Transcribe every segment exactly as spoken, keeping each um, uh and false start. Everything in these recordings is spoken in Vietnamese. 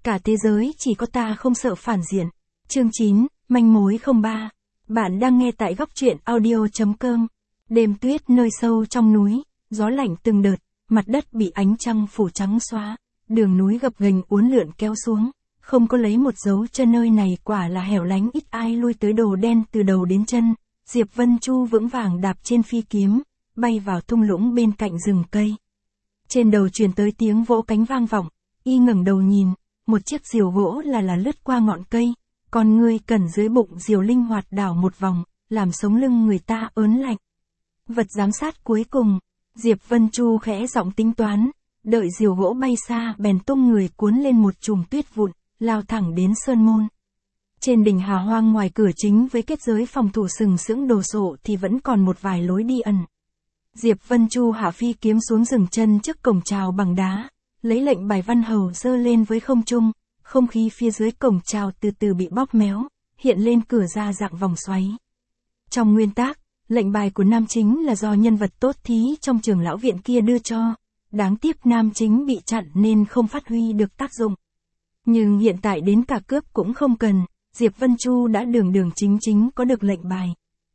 Cả thế giới chỉ có ta không sợ phản diện. Chương chín, manh mối không ba. Bạn đang nghe tại góc truyện audio.com. Đêm tuyết nơi sâu trong núi, gió lạnh từng đợt, mặt đất bị ánh trăng phủ trắng xóa, đường núi gập ghềnh uốn lượn kéo xuống, không có lấy một dấu chân, nơi này quả là hẻo lánh, ít ai lui tới, đồ đen từ đầu đến chân. Diệp Vân Chu vững vàng đạp trên phi kiếm, bay vào thung lũng bên cạnh rừng cây. Trên đầu truyền tới tiếng vỗ cánh vang vọng, y ngẩng đầu nhìn, một chiếc diều gỗ là là lướt qua ngọn cây, con ngươi cẩn dưới bụng diều linh hoạt đảo một vòng, làm sống lưng người ta ớn lạnh. Vật giám sát cuối cùng, Diệp Vân Chu khẽ giọng tính toán, đợi diều gỗ bay xa bèn tung người cuốn lên một chùm tuyết vụn, lao thẳng đến sơn môn. Trên đỉnh Hà Hoang, ngoài cửa chính với kết giới phòng thủ sừng sững đồ sộ thì vẫn còn một vài lối đi ẩn. Diệp Vân Chu hạ phi kiếm xuống, dừng chân trước cổng chào bằng đá, lấy lệnh bài văn hầu giơ lên với không trung, không khí phía dưới cổng chào từ từ bị bóp méo, hiện lên cửa ra dạng vòng xoáy. Trong nguyên tắc, lệnh bài của Nam Chính là do nhân vật tốt thí trong Trường Lão Viện kia đưa cho, đáng tiếc Nam Chính bị chặn nên không phát huy được tác dụng. Nhưng hiện tại đến cả cướp cũng không cần, Diệp Vân Chu đã đường đường chính chính có được lệnh bài.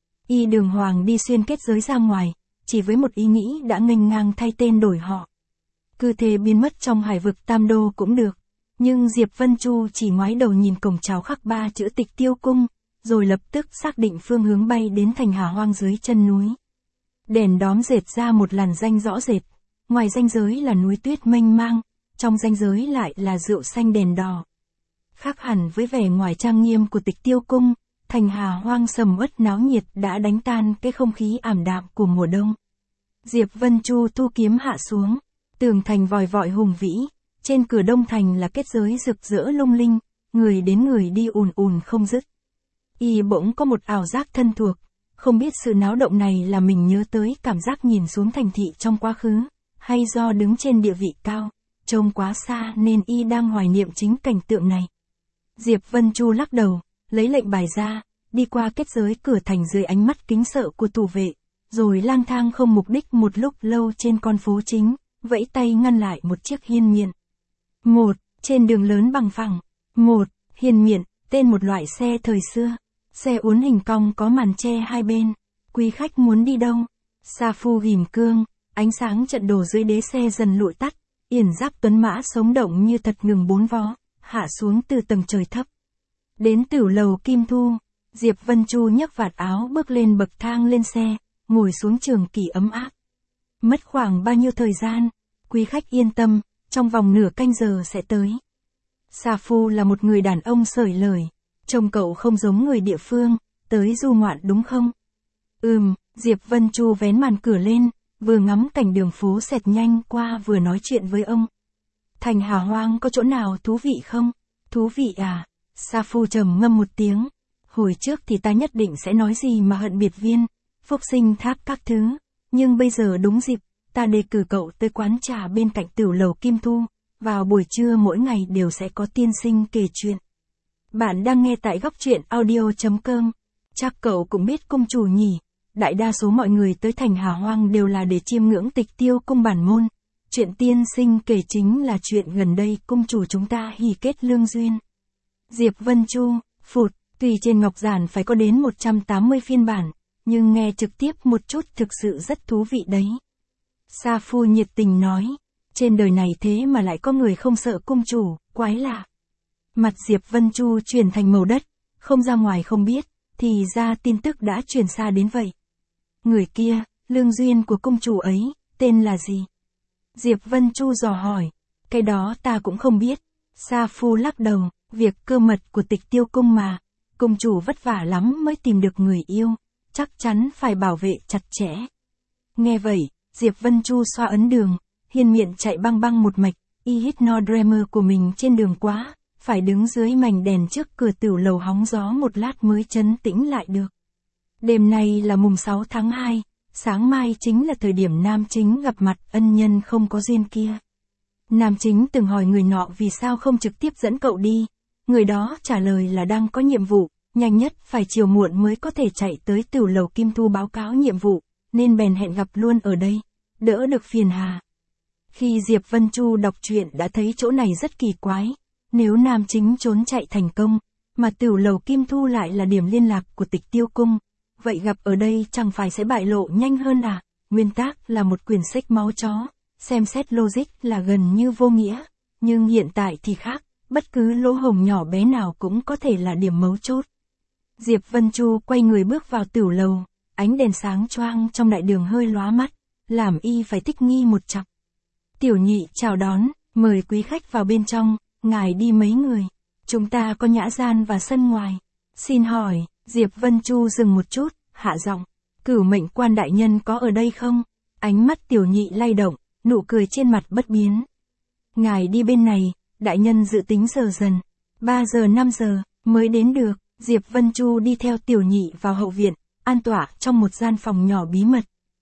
Y đường hoàng đi xuyên kết giới ra ngoài, chỉ với một ý nghĩ đã nghênh ngang thay tên đổi họ. Cứ thế biến mất trong hải vực Tam Đô cũng được, nhưng Diệp Vân Chu chỉ ngoái đầu nhìn cổng chào khắc ba chữ Tịch Tiêu Cung, rồi lập tức xác định phương hướng bay đến thành Hà Hoang dưới chân núi. Đèn đóm dệt ra một làn danh rõ rệt, ngoài ranh giới là núi tuyết mênh mang, trong ranh giới lại là rượu xanh đèn đỏ. Khác hẳn với vẻ ngoài trang nghiêm của Tịch Tiêu Cung, thành Hà Hoang sầm uất náo nhiệt đã đánh tan cái không khí ảm đạm của mùa đông. Diệp Vân Chu thu kiếm hạ xuống, tường thành vòi vọi hùng vĩ, trên cửa đông thành là kết giới rực rỡ lung linh, người đến người đi ùn ùn không dứt. Y bỗng có một ảo giác thân thuộc, không biết sự náo động này là mình nhớ tới cảm giác nhìn xuống thành thị trong quá khứ, hay do đứng trên địa vị cao, trông quá xa nên y đang hoài niệm chính cảnh tượng này. Diệp Vân Chu lắc đầu, lấy lệnh bài ra, đi qua kết giới cửa thành dưới ánh mắt kính sợ của thủ vệ, rồi lang thang không mục đích một lúc lâu trên con phố chính, vẫy tay ngăn lại một chiếc hiên miện. Một, trên đường lớn bằng phẳng. Một, hiên miện, tên một loại xe thời xưa. Xe uốn hình cong có màn che hai bên. Quý khách muốn đi đâu? Sa phu ghim cương, ánh sáng trận đồ dưới đế xe dần lụi tắt, yển giáp tuấn mã sống động như thật ngừng bốn vó, hạ xuống từ tầng trời thấp. Đến tửu lầu Kim Thu, Diệp Vân Chu nhấc vạt áo bước lên bậc thang lên xe, ngồi xuống trường kỷ ấm áp. Mất khoảng bao nhiêu thời gian? Quý khách yên tâm, trong vòng nửa canh giờ sẽ tới. Sa phu là một người đàn ông sởi lời, trông cậu không giống người địa phương, tới du ngoạn đúng không? Ừm, Diệp Vân Chu vén màn cửa lên, vừa ngắm cảnh đường phố xẹt nhanh qua vừa nói chuyện với ông. Thành Hà Hoang có chỗ nào thú vị không? Thú vị à? Sa phu trầm ngâm một tiếng. Hồi trước thì ta nhất định sẽ nói gì mà hận biệt viên, phúc sinh tháp các thứ, nhưng bây giờ đúng dịp, ta đề cử cậu tới quán trà bên cạnh tửu lầu Kim Thu, vào buổi trưa mỗi ngày đều sẽ có tiên sinh kể chuyện. Bạn đang nghe tại góc truyện audio.com. Chắc cậu cũng biết cung chủ nhỉ, đại đa số mọi người tới thành Hà Hoang đều là để chiêm ngưỡng Tịch Tiêu Cung bản môn. Chuyện tiên sinh kể chính là chuyện gần đây cung chủ chúng ta hỉ kết lương duyên. Diệp Vân Chu, phụt, tuy trên ngọc giản phải có đến một trăm tám mươi phiên bản, nhưng nghe trực tiếp một chút thực sự rất thú vị đấy. Sa phu nhiệt tình nói, trên đời này thế mà lại có người không sợ cung chủ, quái lạ. Mặt Diệp Vân Chu chuyển thành màu đất, không ra ngoài không biết, thì ra tin tức đã truyền xa đến vậy. Người kia, lương duyên của cung chủ ấy, tên là gì? Diệp Vân Chu dò hỏi, cái đó ta cũng không biết. Sa phu lắc đầu, việc cơ mật của Tịch Tiêu Cung mà, cung chủ vất vả lắm mới tìm được người yêu, chắc chắn phải bảo vệ chặt chẽ. Nghe vậy, Diệp Vân Chu xoa ấn đường, hiên miệng chạy băng băng một mạch, y hít no dreamer của mình trên đường quá, phải đứng dưới mảnh đèn trước cửa tửu lầu hóng gió một lát mới trấn tĩnh lại được. Đêm nay là mùng sáu tháng hai, sáng mai chính là thời điểm Nam Chính gặp mặt ân nhân không có duyên kia. Nam Chính từng hỏi người nọ vì sao không trực tiếp dẫn cậu đi, người đó trả lời là đang có nhiệm vụ, nhanh nhất phải chiều muộn mới có thể chạy tới tửu lầu Kim Thu báo cáo nhiệm vụ, nên bèn hẹn gặp luôn ở đây, đỡ được phiền hà. Khi Diệp Vân Chu đọc truyện đã thấy chỗ này rất kỳ quái, nếu nam chính trốn chạy thành công, mà Tửu Lầu Kim Thu lại là điểm liên lạc của Tịch Tiêu Cung, vậy gặp ở đây chẳng phải sẽ bại lộ nhanh hơn à? Nguyên tác là một quyển sách máu chó, xem xét logic là gần như vô nghĩa, nhưng hiện tại thì khác, bất cứ lỗ hổng nhỏ bé nào cũng có thể là điểm mấu chốt. Diệp Vân Chu quay người bước vào Tửu Lầu, ánh đèn sáng choang trong đại đường hơi lóa mắt, làm y phải thích nghi một chặp. Tiểu Nhị chào đón, mời quý khách vào bên trong, ngài đi mấy người, chúng ta có nhã gian và sân ngoài. Xin hỏi, Diệp Vân Chu dừng một chút, hạ giọng, Cửu Mệnh Quan đại nhân có ở đây không? Ánh mắt Tiểu Nhị lay động, nụ cười trên mặt bất biến. Ngài đi bên này, đại nhân dự tính giờ dần, ba giờ năm giờ, mới đến được. Diệp Vân Chu đi theo Tiểu Nhị vào hậu viện, an tọa trong một gian phòng nhỏ bí mật.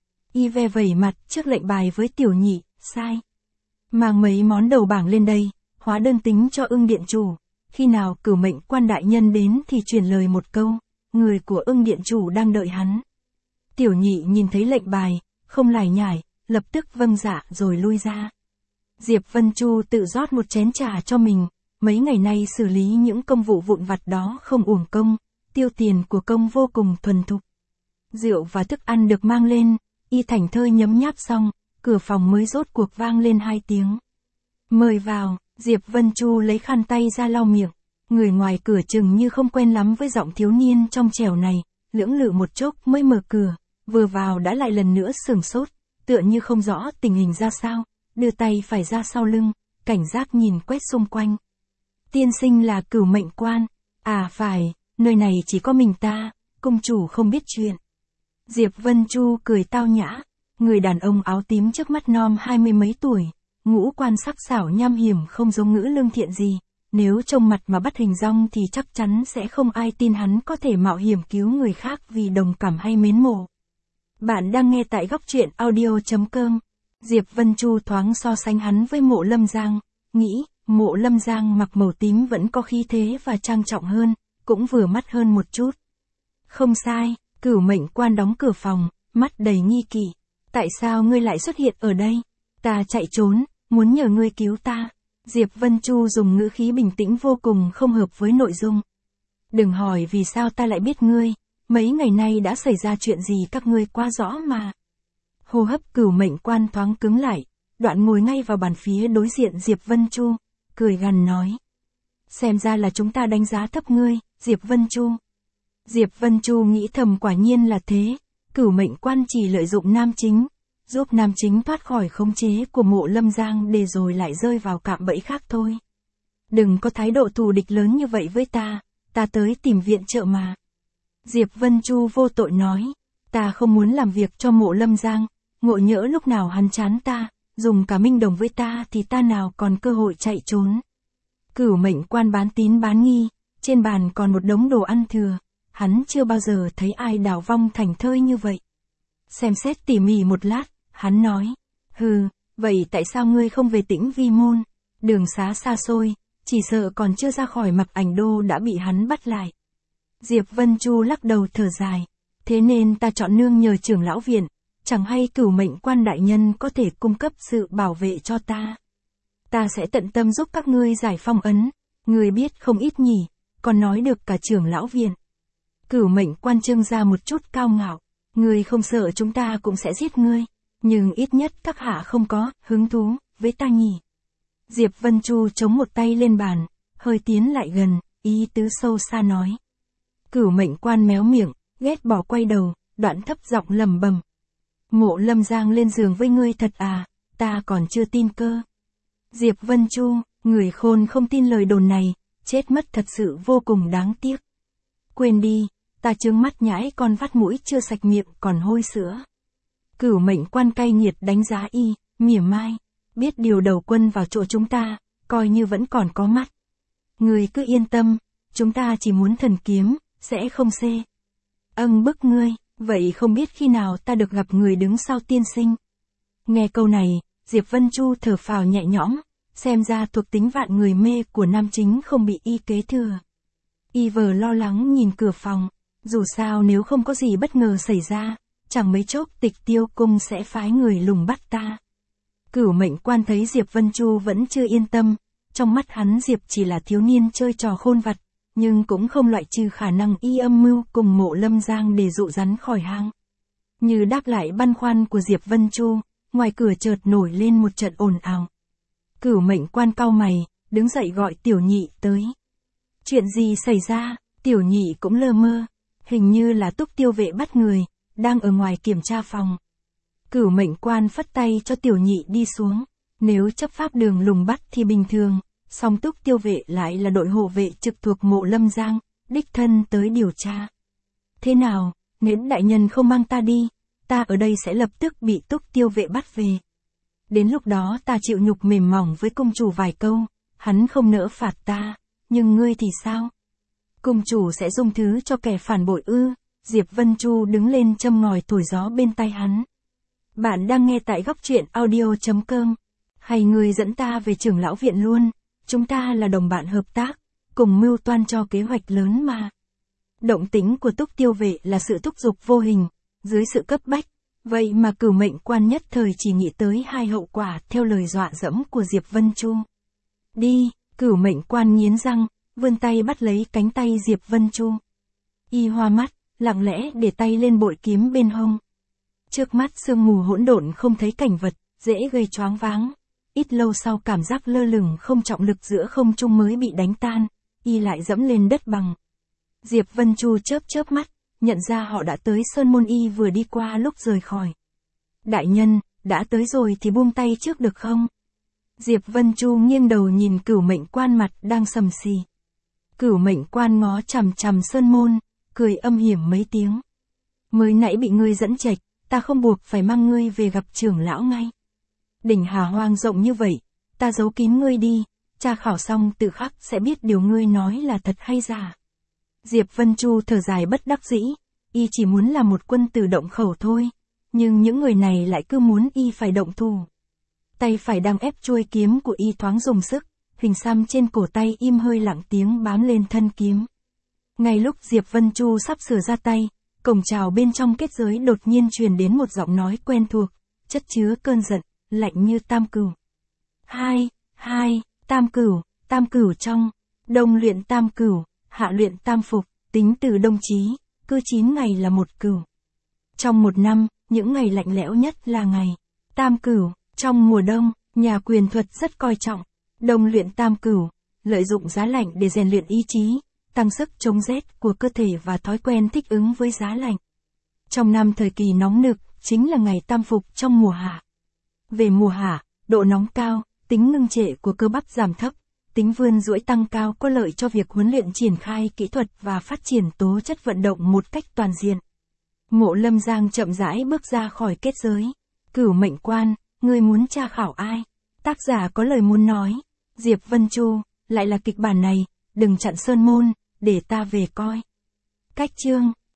Y ve vẩy mặt trước lệnh bài với Tiểu Nhị, sai. Mang mấy món đầu bảng lên đây, hóa đơn tính cho Ưng Điện Chủ. Khi nào Cửu Mệnh Quan đại nhân đến thì truyền lời một câu, người của Ưng Điện Chủ đang đợi hắn. Tiểu Nhị nhìn thấy lệnh bài, không lải nhải, lập tức vâng dạ rồi lui ra. Diệp Vân Chu tự rót một chén trà cho mình, mấy ngày nay xử lý những công vụ vụn vặt đó không uổng công, tiêu tiền của công vô cùng thuần thục. Rượu và thức ăn được mang lên, y thảnh thơi nhấm nháp xong, cửa phòng mới rốt cuộc vang lên hai tiếng. Mời vào, Diệp Vân Chu lấy khăn tay ra lau miệng, người ngoài cửa chừng như không quen lắm với giọng thiếu niên trong trẻo này, lưỡng lự một chốc mới mở cửa, vừa vào đã lại lần nữa sửng sốt, tựa như không rõ tình hình ra sao, đưa tay phải ra sau lưng, cảnh giác nhìn quét xung quanh. Tiên sinh là Cửu Mệnh Quan, à phải, nơi này chỉ có mình ta, công chủ không biết chuyện. Diệp Vân Chu cười tao nhã, người đàn ông áo tím trước mắt non hai mươi mấy tuổi, ngũ quan sắc sảo nham hiểm không giống ngữ lương thiện gì, nếu trông mặt mà bắt hình dong thì chắc chắn sẽ không ai tin hắn có thể mạo hiểm cứu người khác vì đồng cảm hay mến mộ. Bạn đang nghe tại góc truyện audio chấm com. Diệp Vân Chu thoáng so sánh hắn với Mộ Lâm Giang, nghĩ, Mộ Lâm Giang mặc màu tím vẫn có khí thế và trang trọng hơn, cũng vừa mắt hơn một chút. Không sai, Cửu Mệnh Quan đóng cửa phòng, mắt đầy nghi kỵ. Tại sao ngươi lại xuất hiện ở đây? Ta chạy trốn, muốn nhờ ngươi cứu ta. Diệp Vân Chu dùng ngữ khí bình tĩnh vô cùng không hợp với nội dung. Đừng hỏi vì sao ta lại biết ngươi, mấy ngày nay đã xảy ra chuyện gì các ngươi quá rõ mà. Hô hấp Cửu Mệnh Quan thoáng cứng lại, đoạn ngồi ngay vào bàn phía đối diện Diệp Vân Chu, cười gằn nói. Xem ra là chúng ta đánh giá thấp ngươi, Diệp Vân Chu. Diệp Vân Chu nghĩ thầm quả nhiên là thế, Cửu Mệnh Quan chỉ lợi dụng nam chính, giúp nam chính thoát khỏi khống chế của Mộ Lâm Giang để rồi lại rơi vào cạm bẫy khác thôi. Đừng có thái độ thù địch lớn như vậy với ta, ta tới tìm viện trợ mà. Diệp Vân Chu vô tội nói, ta không muốn làm việc cho Mộ Lâm Giang, ngộ nhỡ lúc nào hắn chán ta, dùng cả minh đồng với ta thì ta nào còn cơ hội chạy trốn. Cửu Mệnh Quan bán tín bán nghi, trên bàn còn một đống đồ ăn thừa, hắn chưa bao giờ thấy ai đào vong thành thơi như vậy. Xem xét tỉ mỉ một lát, hắn nói, hừ, vậy tại sao ngươi không về Tĩnh Vi Môn? Đường xá xa xôi, chỉ sợ còn chưa ra khỏi Mặc Ảnh Đô đã bị hắn bắt lại. Diệp Vân Chu lắc đầu thở dài, thế nên ta chọn nương nhờ trưởng lão viện, chẳng hay Cửu Mệnh Quan đại nhân có thể cung cấp sự bảo vệ cho ta. Ta sẽ tận tâm giúp các ngươi giải phong ấn, ngươi biết không ít nhỉ, còn nói được cả trưởng lão viện. Cửu Mệnh Quan trưng ra một chút cao ngạo, ngươi không sợ chúng ta cũng sẽ giết ngươi, nhưng ít nhất các hạ không có hứng thú với ta nhỉ. Diệp Vân Chu chống một tay lên bàn, hơi tiến lại gần, ý tứ sâu xa nói. Cửu Mệnh Quan méo miệng, ghét bỏ quay đầu, đoạn thấp giọng lầm bầm. Mộ Lâm Giang lên giường với ngươi thật à, ta còn chưa tin cơ. Diệp Vân Chu, người khôn không tin lời đồn này, chết mất thật sự vô cùng đáng tiếc. Quên đi, ta trướng mắt nhãi con vắt mũi chưa sạch miệng còn hôi sữa. Cửu Mệnh Quan cay nghiệt đánh giá y, mỉa mai, biết điều đầu quân vào chỗ chúng ta, coi như vẫn còn có mắt. Người cứ yên tâm, chúng ta chỉ muốn thần kiếm, sẽ không xê. Âng bức ngươi, vậy không biết khi nào ta được gặp người đứng sau tiên sinh. Nghe câu này, Diệp Vân Chu thở phào nhẹ nhõm, xem ra thuộc tính vạn người mê của nam chính không bị y kế thừa. Y vờ lo lắng nhìn cửa phòng, dù sao nếu không có gì bất ngờ xảy ra, chẳng mấy chốc Tịch Tiêu Cung sẽ phái người lùng bắt ta. Cửu Mệnh Quan thấy Diệp Vân Chu vẫn chưa yên tâm, trong mắt hắn Diệp chỉ là thiếu niên chơi trò khôn vặt, nhưng cũng không loại trừ khả năng y âm mưu cùng Mộ Lâm Giang để dụ rắn khỏi hang. Như đáp lại băn khoăn của Diệp Vân Chu, ngoài cửa chợt nổi lên một trận ồn ào. Cửu Mệnh Quan cau mày, đứng dậy gọi Tiểu Nhị tới. Chuyện gì xảy ra? Tiểu Nhị cũng lơ mơ, hình như là Túc Tiêu Vệ bắt người, đang ở ngoài kiểm tra phòng. Cửu Mệnh Quan phất tay cho Tiểu Nhị đi xuống, nếu chấp pháp đường lùng bắt thì bình thường, song Túc Tiêu Vệ lại là đội hộ vệ trực thuộc Mộ Lâm Giang, đích thân tới điều tra. Thế nào, nếu đại nhân không mang ta đi, ta ở đây sẽ lập tức bị Túc Tiêu Vệ bắt về. Đến lúc đó ta chịu nhục mềm mỏng với công chủ vài câu, hắn không nỡ phạt ta, nhưng ngươi thì sao? Cung chủ sẽ dung thứ cho kẻ phản bội ư? Diệp Vân Chu đứng lên châm ngòi thổi gió bên tai hắn. Bạn đang nghe tại góc truyện audio chấm com. Hay ngươi dẫn ta về trưởng lão viện luôn, chúng ta là đồng bạn hợp tác, cùng mưu toan cho kế hoạch lớn mà. Động tĩnh của Túc Tiêu Vệ là sự thúc giục vô hình, dưới sự cấp bách, vậy mà Cửu Mệnh Quan nhất thời chỉ nghĩ tới hai hậu quả theo lời dọa dẫm của Diệp Vân Chu. Đi, Cửu Mệnh Quan nghiến răng, vươn tay bắt lấy cánh tay Diệp Vân Chu. Y hoa mắt, lặng lẽ để tay lên bội kiếm bên hông. Trước mắt sương mù hỗn độn không thấy cảnh vật, dễ gây choáng váng. Ít lâu sau cảm giác lơ lửng không trọng lực giữa không trung mới bị đánh tan, y lại dẫm lên đất bằng. Diệp Vân Chu chớp chớp mắt, nhận ra họ đã tới Sơn Môn y vừa đi qua lúc rời khỏi. Đại nhân, đã tới rồi thì buông tay trước được không? Diệp Vân Chu nghiêng đầu nhìn Cửu Mệnh Quan mặt đang sầm xì. Cửu Mệnh Quan ngó chằm chằm Sơn Môn, cười âm hiểm mấy tiếng. Mới nãy bị ngươi dẫn chệch, ta không buộc phải mang ngươi về gặp trưởng lão ngay. Đỉnh Hà Hoang rộng như vậy, ta giấu kín ngươi đi, tra khảo xong tự khắc sẽ biết điều ngươi nói là thật hay giả. Diệp Vân Chu thở dài bất đắc dĩ, y chỉ muốn là một quân tử động khẩu thôi, nhưng những người này lại cứ muốn y phải động thủ. Tay phải đang ép chuôi kiếm của y thoáng dùng sức, hình xăm trên cổ tay im hơi lặng tiếng bám lên thân kiếm. Ngay lúc Diệp Vân Chu sắp sửa ra tay, cổng chào bên trong kết giới đột nhiên truyền đến một giọng nói quen thuộc, chất chứa cơn giận, lạnh như tam cửu. Hai, hai, tam cửu, tam cửu trong, đông luyện tam cửu, hạ luyện tam phục, tính từ đông chí, cứ chín ngày là một cửu. Trong một năm, những ngày lạnh lẽo nhất là ngày tam cửu. Trong mùa đông, nhà quyền thuật rất coi trọng đông luyện tam cửu, lợi dụng giá lạnh để rèn luyện ý chí, tăng sức chống rét của cơ thể và thói quen thích ứng với giá lạnh. Trong năm thời kỳ nóng nực, chính là ngày tam phục trong mùa hạ. Về mùa hạ, độ nóng cao, tính ngưng trệ của cơ bắp giảm thấp, tính vươn duỗi tăng cao có lợi cho việc huấn luyện triển khai kỹ thuật và phát triển tố chất vận động một cách toàn diện. Mộ Lâm Giang chậm rãi bước ra khỏi kết giới. Cửu Mệnh Quan, ngươi muốn tra khảo ai? Tác giả có lời muốn nói. Diệp Vân Chu, lại là kịch bản này, đừng chặn Sơn Môn, để ta về coi. Cách chương